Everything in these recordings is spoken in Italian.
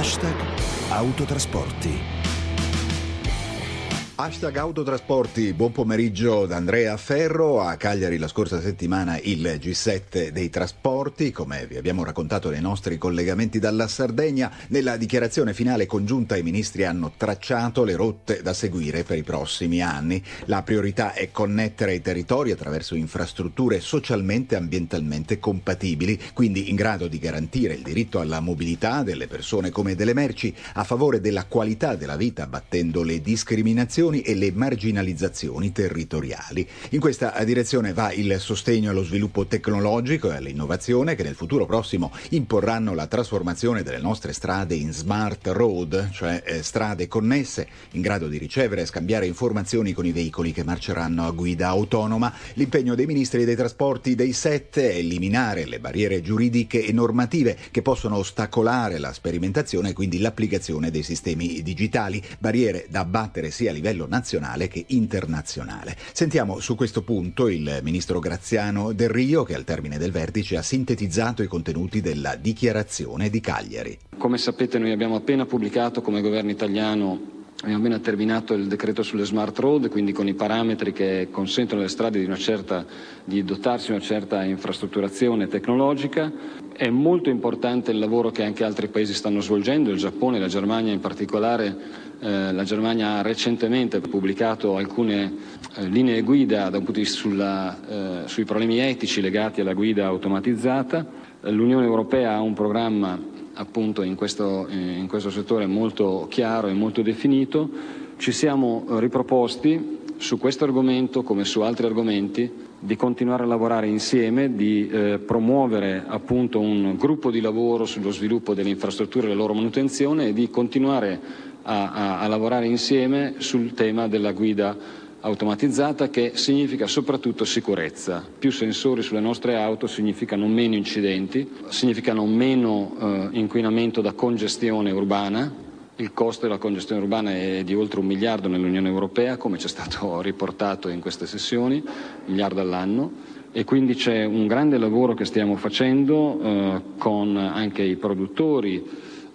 #autotrasporti. #autotrasporti, buon pomeriggio da Andrea Ferro. A Cagliari la scorsa settimana il G7 dei trasporti, come vi abbiamo raccontato nei nostri collegamenti dalla Sardegna. Nella dichiarazione finale congiunta i ministri hanno tracciato le rotte da seguire per i prossimi anni. La priorità è connettere i territori attraverso infrastrutture socialmente e ambientalmente compatibili, quindi in grado di garantire il diritto alla mobilità delle persone come delle merci, a favore della qualità della vita, abbattendo le discriminazioni e le marginalizzazioni territoriali. In questa direzione va il sostegno allo sviluppo tecnologico e all'innovazione che nel futuro prossimo imporranno la trasformazione delle nostre strade in smart road, cioè strade connesse in grado di ricevere e scambiare informazioni con i veicoli che marceranno a guida autonoma. L'impegno dei ministri dei trasporti dei 7 è eliminare le barriere giuridiche e normative che possono ostacolare la sperimentazione e quindi l'applicazione dei sistemi digitali, barriere da abbattere sia a livello nazionale che internazionale. Sentiamo su questo punto il ministro Graziano Delrio, che al termine del vertice ha sintetizzato i contenuti della dichiarazione di Cagliari. Come sapete, noi abbiamo appena pubblicato come governo italiano, abbiamo appena terminato il decreto sulle smart road, quindi con i parametri che consentono alle strade di dotarsi di una certa infrastrutturazione tecnologica. È molto importante il lavoro che anche altri paesi stanno svolgendo, il Giappone, la Germania in particolare. La Germania ha recentemente pubblicato alcune linee guida da un punto di vista sui problemi etici legati alla guida automatizzata. L'Unione Europea ha un programma appunto in questo settore molto chiaro e molto definito. Ci siamo riproposti su questo argomento come su altri argomenti di continuare a lavorare insieme, di promuovere appunto un gruppo di lavoro sullo sviluppo delle infrastrutture e la loro manutenzione e di continuare a lavorare insieme sul tema della guida automatizzata, che significa soprattutto sicurezza. Più sensori sulle nostre auto significano meno incidenti, significano meno inquinamento da congestione urbana. Il costo della congestione urbana è di oltre 1 miliardo nell'Unione Europea, come ci è stato riportato in queste sessioni, 1 miliardo all'anno, e quindi c'è un grande lavoro che stiamo facendo con anche i produttori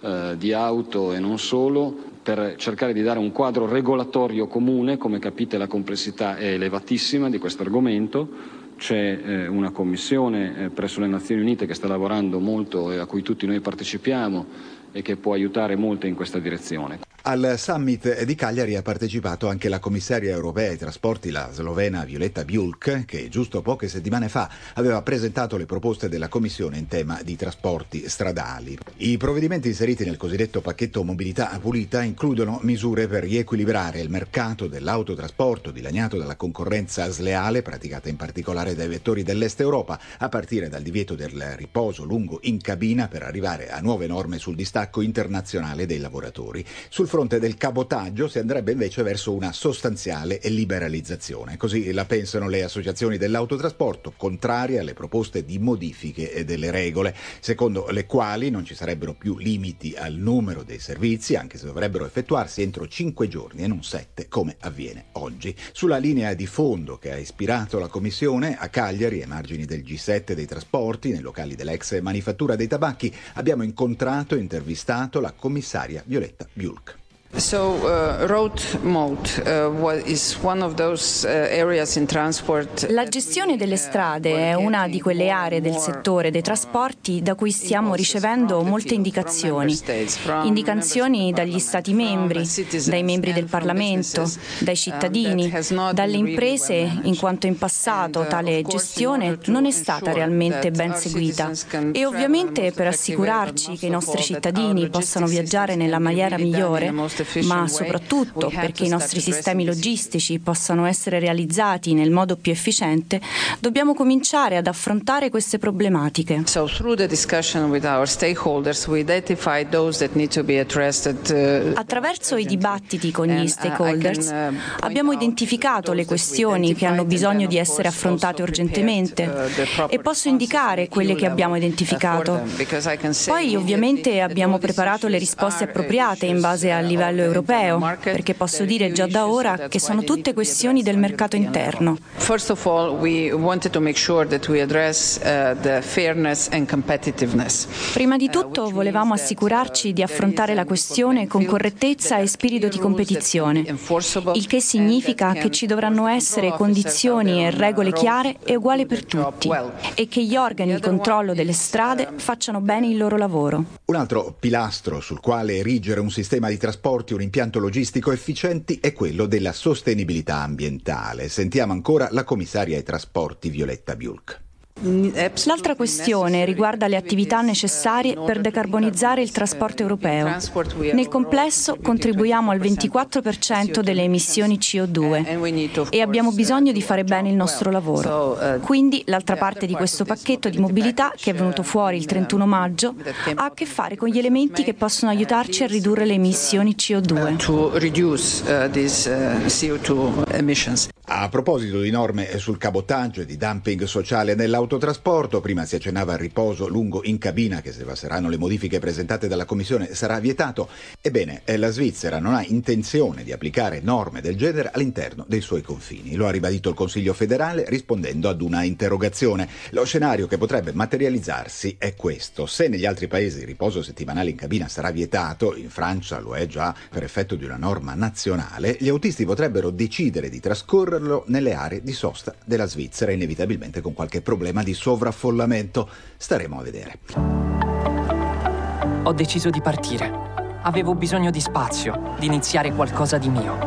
di auto e non solo, per cercare di dare un quadro regolatorio comune. Come capite, la complessità è elevatissima di questo argomento. C'è una commissione presso le Nazioni Unite che sta lavorando molto e a cui tutti noi partecipiamo e che può aiutare molto in questa direzione. Al summit di Cagliari ha partecipato anche la commissaria europea ai trasporti, la slovena Violeta Bulc, che giusto poche settimane fa aveva presentato le proposte della Commissione in tema di trasporti stradali. I provvedimenti inseriti nel cosiddetto pacchetto mobilità pulita includono misure per riequilibrare il mercato dell'autotrasporto dilaniato dalla concorrenza sleale praticata in particolare dai vettori dell'Est Europa, a partire dal divieto del riposo lungo in cabina per arrivare a nuove norme sul distacco internazionale dei lavoratori. Sul fronte del cabotaggio si andrebbe invece verso una sostanziale liberalizzazione. Così la pensano le associazioni dell'autotrasporto, contrarie alle proposte di modifiche delle regole, secondo le quali non ci sarebbero più limiti al numero dei servizi, anche se dovrebbero effettuarsi entro 5 giorni e non 7, come avviene oggi. Sulla linea di fondo che ha ispirato la Commissione, a Cagliari, ai margini del G7 dei trasporti, nei locali dell'ex Manifattura dei Tabacchi, abbiamo incontrato e intervistato la commissaria Violeta Bulc. Road mode is one of those areas in transport. La gestione delle strade è una di quelle aree del settore dei trasporti da cui stiamo ricevendo molte indicazioni dagli Stati membri, dai membri del Parlamento, dai cittadini, dalle imprese, in quanto in passato tale gestione non è stata realmente ben seguita. E ovviamente per assicurarci che i nostri cittadini possano viaggiare nella maniera migliore, ma soprattutto perché i nostri sistemi logistici possano essere realizzati nel modo più efficiente, dobbiamo cominciare ad affrontare queste problematiche. Attraverso i dibattiti con gli stakeholders abbiamo identificato le questioni che hanno bisogno di essere affrontate urgentemente e posso indicare quelle che abbiamo identificato. Poi ovviamente abbiamo preparato le risposte appropriate in base al livello livello europeo, perché posso dire già da ora che sono tutte questioni del mercato interno. First of all, we wanted to make sure that we address the fairness and competitiveness. Prima di tutto volevamo assicurarci di affrontare la questione con correttezza e spirito di competizione, il che significa che ci dovranno essere condizioni e regole chiare e uguali per tutti e che gli organi di controllo delle strade facciano bene il loro lavoro. Un altro pilastro sul quale erigere un sistema di trasporti, un impianto logistico efficienti è quello della sostenibilità ambientale. Sentiamo ancora la commissaria ai trasporti Violetta Bulc. L'altra questione riguarda le attività necessarie per decarbonizzare il trasporto europeo. Nel complesso contribuiamo al 24% delle emissioni CO2 e abbiamo bisogno di fare bene il nostro lavoro. Quindi l'altra parte di questo pacchetto di mobilità, che è venuto fuori il 31 maggio, ha a che fare con gli elementi che possono aiutarci a ridurre le emissioni CO2. A proposito di norme sul cabotaggio e di dumping sociale nell'autotrasporto, prima si accennava al riposo lungo in cabina che, se passeranno le modifiche presentate dalla Commissione, sarà vietato. Ebbene, la Svizzera non ha intenzione di applicare norme del genere all'interno dei suoi confini. Lo ha ribadito il Consiglio federale rispondendo ad una interrogazione. Lo scenario che potrebbe materializzarsi è questo: se negli altri paesi il riposo settimanale in cabina sarà vietato, in Francia lo è già per effetto di una norma nazionale, gli autisti potrebbero decidere di trascorrerlo nelle aree di sosta della Svizzera, inevitabilmente con qualche problema di sovraffollamento. Staremo a vedere. Ho deciso di partire. Avevo bisogno di spazio, di iniziare qualcosa di mio.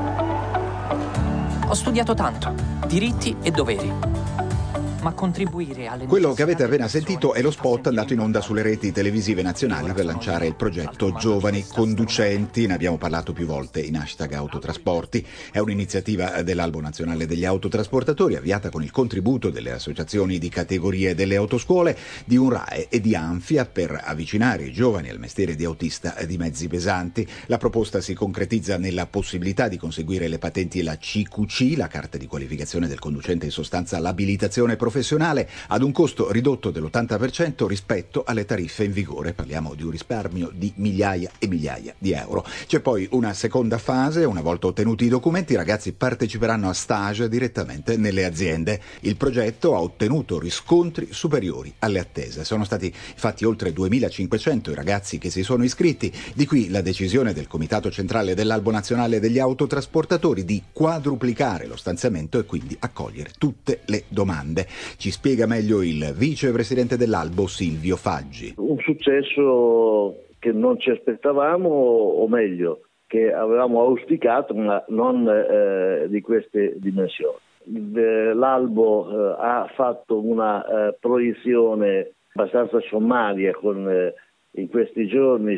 Ho studiato tanto, diritti e doveri. Ma contribuire alle... Quello che avete appena sentito è lo spot andato in onda sulle reti televisive nazionali per lanciare il progetto Giovani Conducenti. Ne abbiamo parlato più volte in #autotrasporti. È un'iniziativa dell'Albo Nazionale degli Autotrasportatori, avviata con il contributo delle associazioni di categorie delle autoscuole, di UNRAE e di Anfia, per avvicinare i giovani al mestiere di autista di mezzi pesanti. La proposta si concretizza nella possibilità di conseguire le patenti e la CQC, la carta di qualificazione del conducente, in sostanza l'abilitazione professionale, ad un costo ridotto dell'80% rispetto alle tariffe in vigore. Parliamo di un risparmio di migliaia e migliaia di euro. C'è poi una seconda fase: una volta ottenuti i documenti, i ragazzi parteciperanno a stage direttamente nelle aziende. Il progetto ha ottenuto riscontri superiori alle attese. Sono stati infatti oltre 2.500 i ragazzi che si sono iscritti. Di qui la decisione del Comitato Centrale dell'Albo Nazionale degli Autotrasportatori di quadruplicare lo stanziamento e quindi accogliere tutte le domande. Ci spiega meglio il vicepresidente dell'Albo, Silvio Faggi. Un successo che non ci aspettavamo, o meglio, che avevamo auspicato, ma non di queste dimensioni. L'Albo ha fatto una proiezione abbastanza sommaria in questi giorni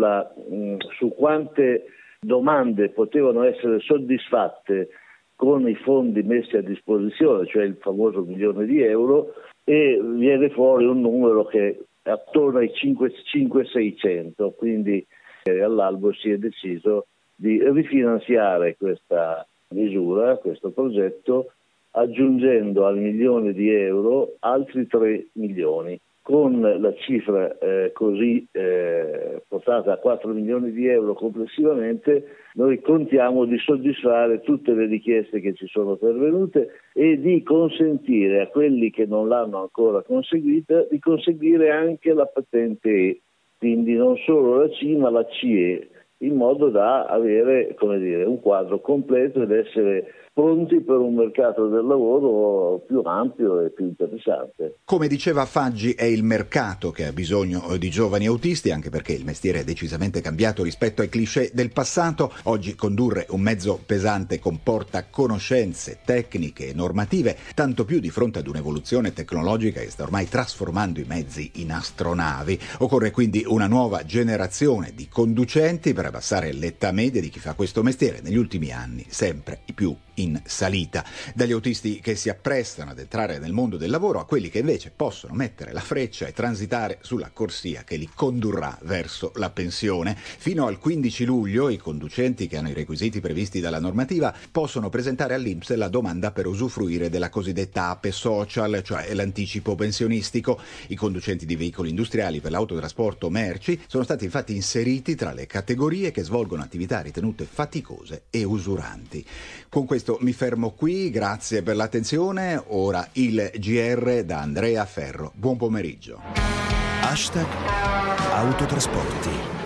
su quante domande potevano essere soddisfatte con i fondi messi a disposizione, cioè il famoso €1.000.000, e viene fuori un numero che è attorno ai 500-600, quindi all'Albo si è deciso di rifinanziare questa misura, questo progetto, aggiungendo al €1.000.000 altri 3 milioni. Con la cifra così portata a €4 milioni complessivamente, noi contiamo di soddisfare tutte le richieste che ci sono pervenute e di consentire a quelli che non l'hanno ancora conseguita di conseguire anche la patente E, quindi non solo la C ma la CE, in modo da avere, un quadro completo ed essere pronti per un mercato del lavoro più ampio e più interessante. Come diceva Faggi, è il mercato che ha bisogno di giovani autisti, anche perché il mestiere è decisamente cambiato rispetto ai cliché del passato. Oggi condurre un mezzo pesante comporta conoscenze tecniche e normative, tanto più di fronte ad un'evoluzione tecnologica che sta ormai trasformando i mezzi in astronavi. Occorre quindi una nuova generazione di conducenti per abbassare l'età media di chi fa questo mestiere, negli ultimi anni sempre più in salita. Dagli autisti che si apprestano ad entrare nel mondo del lavoro a quelli che invece possono mettere la freccia e transitare sulla corsia che li condurrà verso la pensione. Fino al 15 luglio i conducenti che hanno i requisiti previsti dalla normativa possono presentare all'INPS la domanda per usufruire della cosiddetta APE social, cioè l'anticipo pensionistico. I conducenti di veicoli industriali per l'autotrasporto merci sono stati infatti inseriti tra le categorie che svolgono attività ritenute faticose e usuranti. Con questo mi fermo qui, grazie per l'attenzione. Ora il GR da Andrea Ferro. Buon pomeriggio. #Autotrasporti.